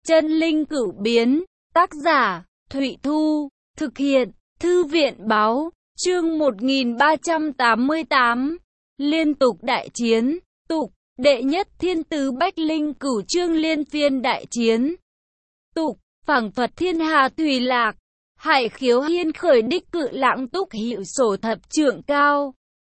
Chân linh cửu biến, tác giả, Thụy Thu, thực hiện, Thư viện báo, chương 1388, liên tục đại chiến, tục, đệ nhất thiên tứ bách linh cửu chương liên phiên đại chiến. Tục, phẳng Phật thiên hà thủy lạc, hải khiếu hiên khởi đích cự lãng túc hiệu sổ thập trượng cao.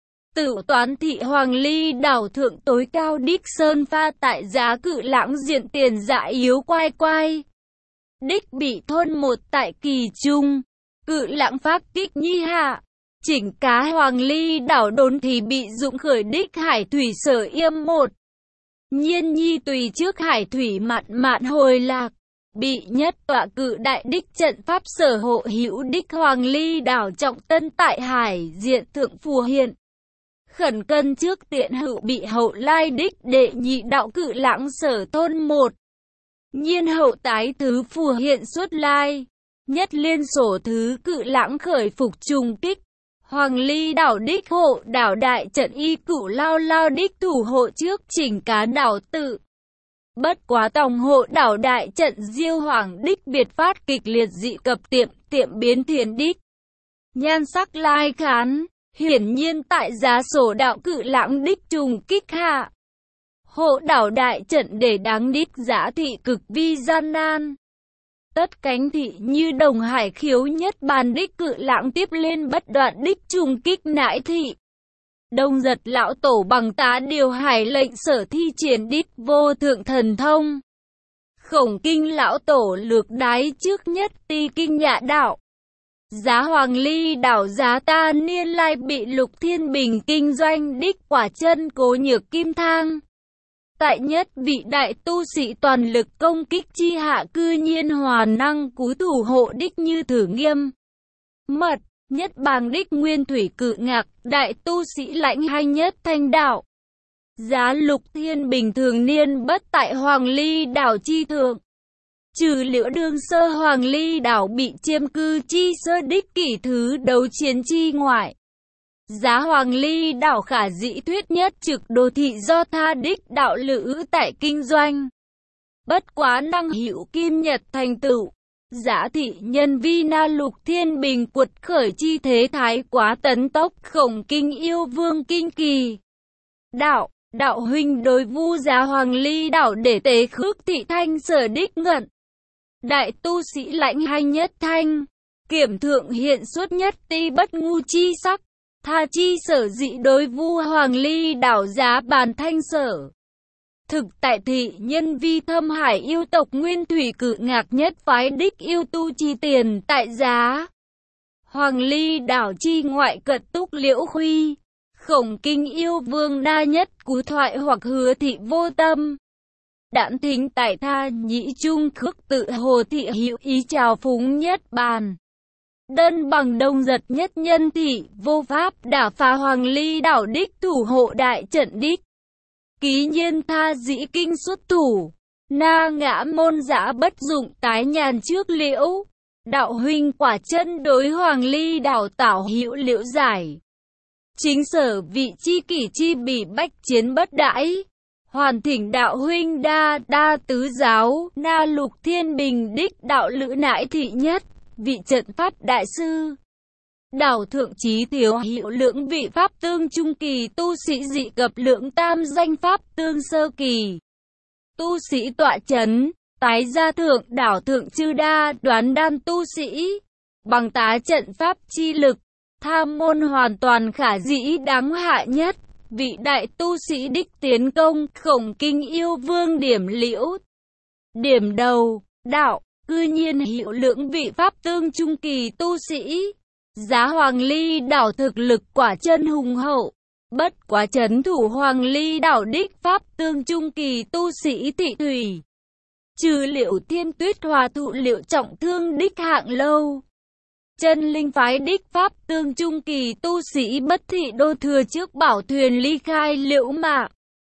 Tử toán thị hoàng ly đảo thượng tối cao đích sơn pha tại giá cự lãng diện tiền dạ yếu quai quai. Đích bị thôn một tại kỳ trung, cự lãng pháp kích nhi hạ. Chỉnh cá hoàng ly đảo đốn thì bị dụng khởi đích hải thủy sở yêm một. Nhiên nhi tùy trước hải thủy mạn mạn hồi lạc. Bị nhất tọa cự đại đích trận pháp sở hộ hữu đích hoàng ly đảo trọng tân tại hải diện thượng phù hiện. Khẩn cân trước tiện hữu bị hậu lai đích đệ nhị đạo cự lãng sở thôn một. Nhiên hậu tái thứ phù hiện suốt lai. Nhất liên sổ thứ cự lãng khởi phục trùng kích. Hoàng ly đảo đích hộ đảo đại trận y cửu lao lao đích thủ hộ trước chỉnh cá đảo tự. Bất quá tòng hộ đảo đại trận diêu hoàng đích biệt phát kịch liệt dị cập tiệm biến thiền đích. Nhan sắc lai khán. Hiển nhiên tại giá sổ đạo cự lãng đích trùng kích hạ. Hộ đảo đại trận để đáng đích giá thị cực vi gian nan. Tất cánh thị như đồng hải khiếu nhất bàn đích cự lãng tiếp lên bất đoạn đích trùng kích nãi thị. Đông giật lão tổ bằng tá điều hải lệnh sở thi triển đích vô thượng thần thông. Khổng kinh lão tổ lược đái trước nhất ti kinh nhạ đạo. Giá hoàng ly đảo giá ta niên lai bị lục thiên bình kinh doanh đích quả chân cố nhược kim thang. Tại nhất vị đại tu sĩ toàn lực công kích chi hạ cư nhiên hòa năng cú thủ hộ đích như thử nghiêm. Mật, nhất bàng đích nguyên thủy cự ngạc, đại tu sĩ lãnh hay nhất thanh đạo. Giá lục thiên bình thường niên bất tại hoàng ly đảo chi thượng. Trừ liễu đương sơ hoàng ly đảo bị chiêm cư chi sơ đích kỷ thứ đấu chiến chi ngoại. Giá hoàng ly đảo khả dĩ thuyết nhất trực đô thị do tha đích đạo lữ tại kinh doanh. Bất quá năng hữu kim nhật thành tựu. Giá thị nhân vi na lục thiên bình quật khởi chi thế thái quá tấn tốc khổng kinh yêu vương kinh kỳ. Đạo huynh đối vu giá hoàng ly đảo để tế khước thị thanh sở đích ngận. Đại tu sĩ lãnh hay nhất thanh, kiểm thượng hiện xuất nhất ti bất ngu chi sắc, tha chi sở dị đối vu hoàng ly đảo giá bàn thanh sở. Thực tại thị nhân vi thâm hải yêu tộc nguyên thủy cự ngạc nhất phái đích yêu tu chi tiền tại giá. Hoàng ly đảo chi ngoại cận túc liễu khuy, khổng kinh yêu vương đa nhất cú thoại hoặc hứa thị vô tâm. Đản thính tại tha nhĩ trung khước tự hồ thị hữu ý trào phúng nhất bàn. Đơn bằng đông giật nhất nhân thị vô pháp đả phá hoàng ly đảo đích thủ hộ đại trận đích. Ký nhiên tha dĩ kinh xuất thủ. Na ngã môn giã bất dụng tái nhàn trước liễu. Đạo huynh quả chân đối hoàng ly đảo tảo hữu liễu giải. Chính sở vị chi kỷ chi bị bách chiến bất đãi. Hoàn thỉnh đạo huynh đa tứ giáo, na lục thiên bình đích đạo lữ nãi thị nhất, vị trận pháp đại sư. Đảo thượng trí thiếu hiệu lưỡng vị pháp tương trung kỳ tu sĩ dị cập lượng tam danh pháp tương sơ kỳ. Tu sĩ tọa chấn, tái gia thượng đảo thượng chư đa đoán đan tu sĩ. Bằng tá trận pháp chi lực, tham môn hoàn toàn khả dĩ đáng hạ nhất. Vị đại tu sĩ đích tiến công khổng kinh yêu vương điểm liễu. Điểm đầu, đạo, cư nhiên hiệu lượng vị pháp tương trung kỳ tu sĩ. Giá hoàng ly đảo thực lực quả chân hùng hậu. Bất quá chấn thủ hoàng ly đảo đích pháp tương trung kỳ tu sĩ thị thủy. Trừ liệu thiên tuyết hòa thụ liệu trọng thương đích hạng lâu. Chân linh phái đích pháp tương trung kỳ tu sĩ bất thị đô thừa trước bảo thuyền ly khai liễu mạc.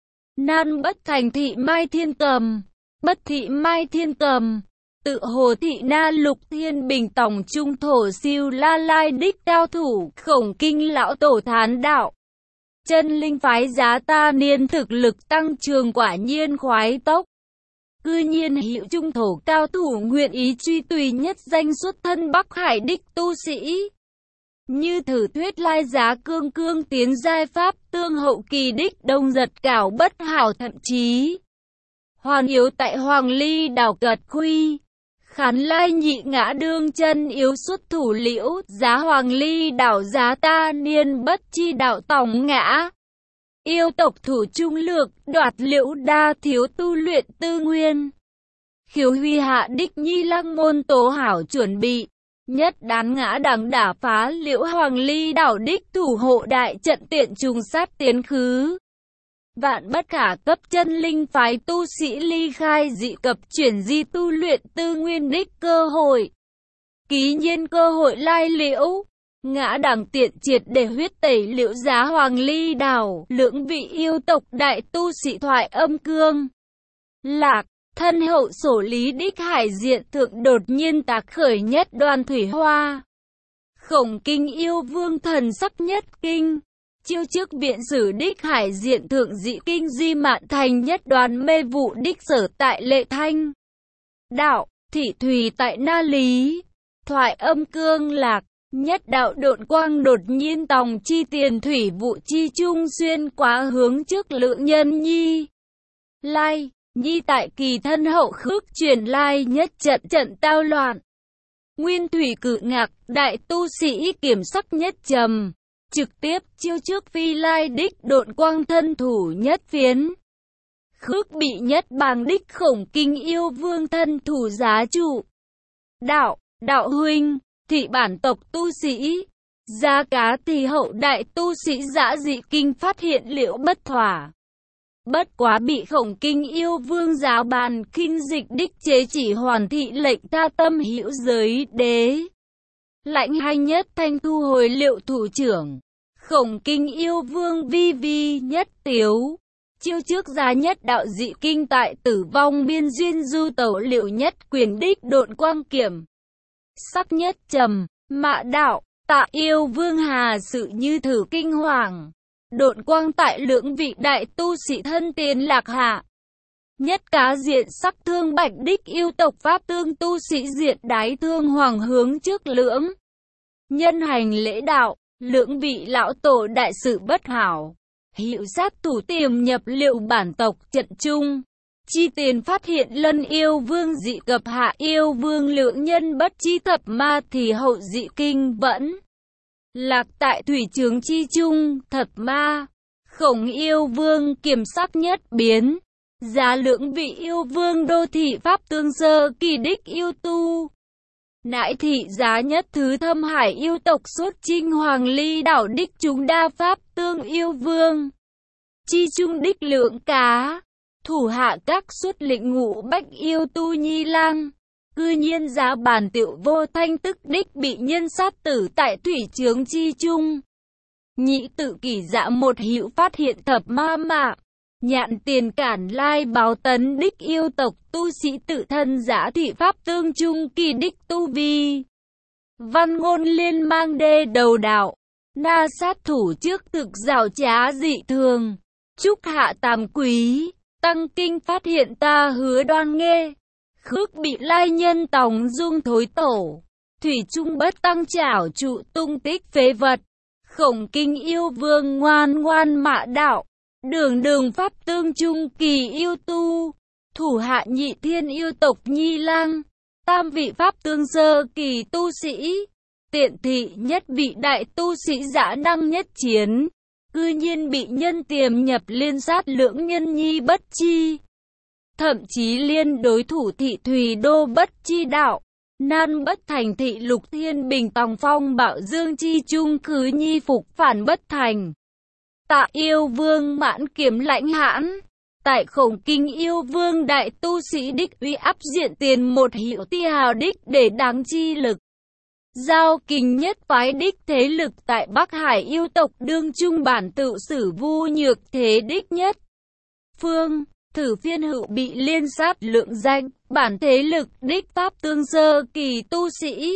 Nan bất thành thị mai thiên cầm, bất thị mai thiên cầm. Tự hồ thị na lục thiên bình tổng trung thổ siêu la lai đích cao thủ khổng kinh lão tổ thán đạo. Chân linh phái giá ta niên thực lực tăng trường quả nhiên khoái tốc. Cư nhiên hiệu trung thổ cao thủ nguyện ý truy tùy nhất danh xuất thân Bắc Hải đích tu sĩ. Như thử thuyết lai giá cương cương tiến giai pháp tương hậu kỳ đích đông giật cảo bất hảo, thậm chí hoàn yếu tại Hoàng Ly đảo cật khuy. Khán lai nhị ngã đương chân yếu xuất thủ liễu, giá Hoàng Ly đảo giá ta niên bất chi đạo tòng ngã. Yêu tộc thủ trung lược, đoạt liễu đa thiếu tu luyện tư nguyên. Khiếu huy hạ đích nhi lăng môn tố hảo chuẩn bị. Nhất đán ngã đằng đả phá liễu Hoàng Ly đảo đích thủ hộ đại trận tiện trùng sát tiến khứ. Vạn bất khả cấp chân linh phái tu sĩ ly khai dị cập chuyển di tu luyện tư nguyên đích cơ hội. Ký nhiên cơ hội lai liễu. Ngã đằng tiện triệt để huyết tẩy liễu giá Hoàng Ly đảo, lưỡng vị yêu tộc đại tu sĩ thoại âm cương. Lạc, thân hậu sổ lý đích hải diện thượng đột nhiên tạc khởi nhất đoàn thủy hoa. Khổng kinh yêu vương thần sắc nhất kinh. Chiêu trước viện sử đích hải diện thượng dị kinh di mạn thành nhất đoàn mê vụ đích sở tại Lệ Thanh đạo, thị thùy tại Na Lý. Thoại âm cương lạc. Nhất đạo độn quang đột nhiên tòng chi tiền thủy vụ chi trung xuyên quá hướng trước lượng nhân nhi. Lai, nhi tại kỳ thân hậu khước truyền lai nhất trận trận tao loạn. Nguyên thủy cự ngạc, đại tu sĩ kiểm sắc nhất trầm. Trực tiếp chiêu trước phi lai đích độn quang thân thủ nhất phiến. Khước bị nhất bàng đích khổng kinh yêu vương thân thủ giá trụ. Đạo huynh. Thị bản tộc tu sĩ, giá cá thì hậu đại tu sĩ dã dị kinh phát hiện liễu bất thỏa. Bất quá bị khổng kinh yêu vương giáo bàn kinh dịch đích chế chỉ hoàn thị lệnh tha tâm hữu giới đế. Lãnh hay nhất thanh thu hồi liệu thủ trưởng, khổng kinh yêu vương vi vi nhất tiếu. Chiêu trước giá nhất đạo dị kinh tại tử vong biên duyên du tẩu liệu nhất quyền đích độn quang kiểm. Sắc nhất trầm, mạ đạo, tạ yêu vương hà sự như thử kinh hoàng. Độn quang tại lưỡng vị đại tu sĩ thân tiền lạc hạ. Nhất cá diện sắc thương bạch đích yêu tộc pháp tương tu sĩ diện đái thương hoàng hướng trước lưỡng. Nhân hành lễ đạo, lưỡng vị lão tổ đại sự bất hảo. Hiệu sát thủ tiềm nhập liệu bản tộc trận chung. Chi tiền phát hiện lân yêu vương dị cập hạ yêu vương lượng nhân bất chi thập ma thì hậu dị kinh vẫn lạc tại thủy trường chi trung thập ma. Khổng yêu vương kiểm sắc nhất biến. Giá lưỡng vị yêu vương đô thị pháp tương sơ kỳ đích yêu tu. Nãi thị giá nhất thứ thâm hải yêu tộc xuất chinh Hoàng Ly đảo đích chúng đa pháp tương yêu vương. Chi trung đích lượng cá. Thủ hạ các xuất lĩnh ngũ bách yêu tu nhi lang. Cư nhiên giá bản tiệu vô thanh tức đích bị nhân sát tử tại thủy trướng chi trung. Nhị tự kỷ dạ một hữu phát hiện thập ma mạ. Nhạn tiền cản lai báo tấn đích yêu tộc tu sĩ tự thân giả thị pháp tương trung kỳ đích tu vi. Văn ngôn liên mang đê đầu đạo. Na sát thủ trước thực rào trá dị thường. Chúc hạ tam quý. Tăng kinh phát hiện ta hứa đoan nghê. Khước bị lai nhân tòng dung thối tổ. Thủy trung bất tăng trảo trụ tung tích phế vật. Khổng kinh yêu vương ngoan ngoan mạ đạo. Đường pháp tương trung kỳ yêu tu. Thủ hạ nhị thiên yêu tộc nhi lang. Tam vị pháp tương sơ kỳ tu sĩ. Tiện thị nhất vị đại tu sĩ dã năng nhất chiến. Cư nhiên bị nhân tiềm nhập liên sát lưỡng nhân nhi bất chi. Thậm chí liên đối thủ thị thùy đô bất chi đạo. Nan bất thành thị lục thiên bình tòng phong bạo dương chi trung khứ nhi phục phản bất thành. Tạ yêu vương mãn kiếm lãnh hãn. Tại khổng kinh yêu vương đại tu sĩ đích uy áp diện tiền một hiệu ti hào đích để đáng chi lực. Giao kình nhất phái đích thế lực tại Bắc Hải yêu tộc đương trung bản tự sử vu nhược thế đích nhất. Phương, thử phiên hữu bị liên sát lượng danh, bản thế lực đích pháp tương sơ kỳ tu sĩ.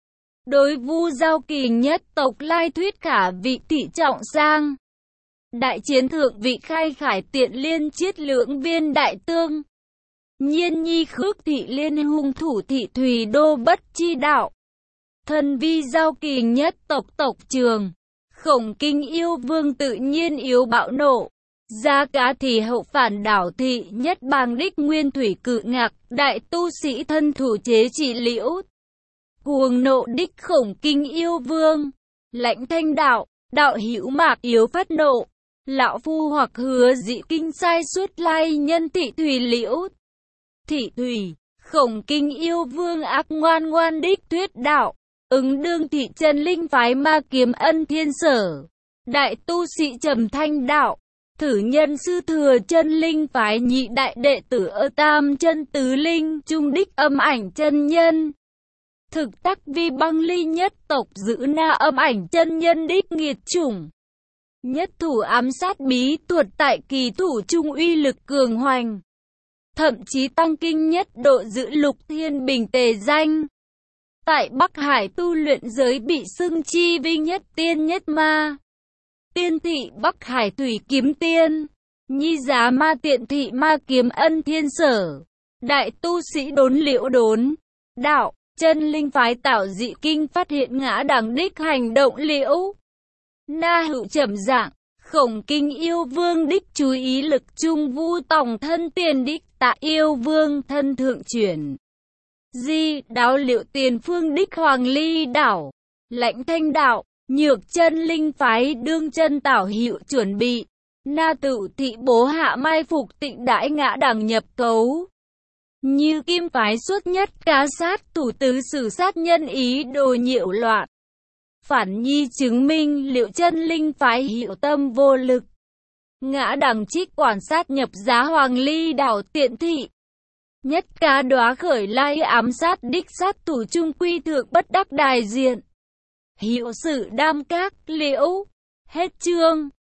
Đối vu giao kình nhất tộc lai thuyết khả vị thị trọng sang. Đại chiến thượng vị khai khải tiện liên chiết lưỡng viên đại tương. Nhiên nhi khước thị liên hung thủ thị thủy đô bất chi đạo. Thân vi giao kỳ nhất tộc tộc trường. Khổng kinh yêu vương tự nhiên yếu bạo nộ. Gia cá thì hậu phản đảo thị nhất bang đích nguyên thủy cự ngạc. Đại tu sĩ thân thủ chế trị liễu. Cuồng nộ đích khổng kinh yêu vương. Lãnh thanh đạo. Đạo hữu mạc yếu phát nộ. Lão phu hoặc hứa dị kinh sai suốt lai nhân thị thủy liễu. Thị thủy. Khổng kinh yêu vương ác ngoan ngoan đích thuyết đạo. Ứng đương thị chân linh phái ma kiếm ân thiên sở. Đại tu sĩ trầm thanh đạo. Thử nhân sư thừa chân linh phái nhị đại đệ tử ở tam chân tứ linh trung đích âm ảnh chân nhân. Thực tắc vi băng ly nhất tộc giữ na âm ảnh chân nhân đích nghiệt chủng. Nhất thủ ám sát bí thuật tại kỳ thủ trung uy lực cường hoành. Thậm chí tăng kinh nhất độ giữ lục thiên bình tề danh. Tại Bắc Hải tu luyện giới bị xưng chi vinh nhất tiên nhất ma. Tiên thị Bắc Hải thủy kiếm tiên. Nhi giá ma tiện thị ma kiếm ân thiên sở. Đại tu sĩ đốn liễu đốn. Đạo, chân linh phái tạo dị kinh phát hiện ngã đẳng đích hành động liễu. Na hữu trầm dạng. Khổng kinh yêu vương đích chú ý lực trung vu tổng thân tiền đích tạ yêu vương thân thượng chuyển. Di đáo liệu tiền phương đích hoàng ly đảo. Lãnh thanh đạo. Nhược chân linh phái đương chân tảo hiệu chuẩn bị. Na tự thị bố hạ mai phục tịnh đãi ngã đẳng nhập cấu. Như kim phái xuất nhất cá sát thủ tứ xử sát nhân ý đồ nhiễu loạn. Phản nhi chứng minh liệu chân linh phái hiệu tâm vô lực. Ngã đẳng trích quản sát nhập giá hoàng ly đảo tiện thị. Nhất cá đóa khởi lai ám sát đích sát thủ trung quy thượng bất đắc đại diện. Hiệu sự đam các liễu. Hết chương.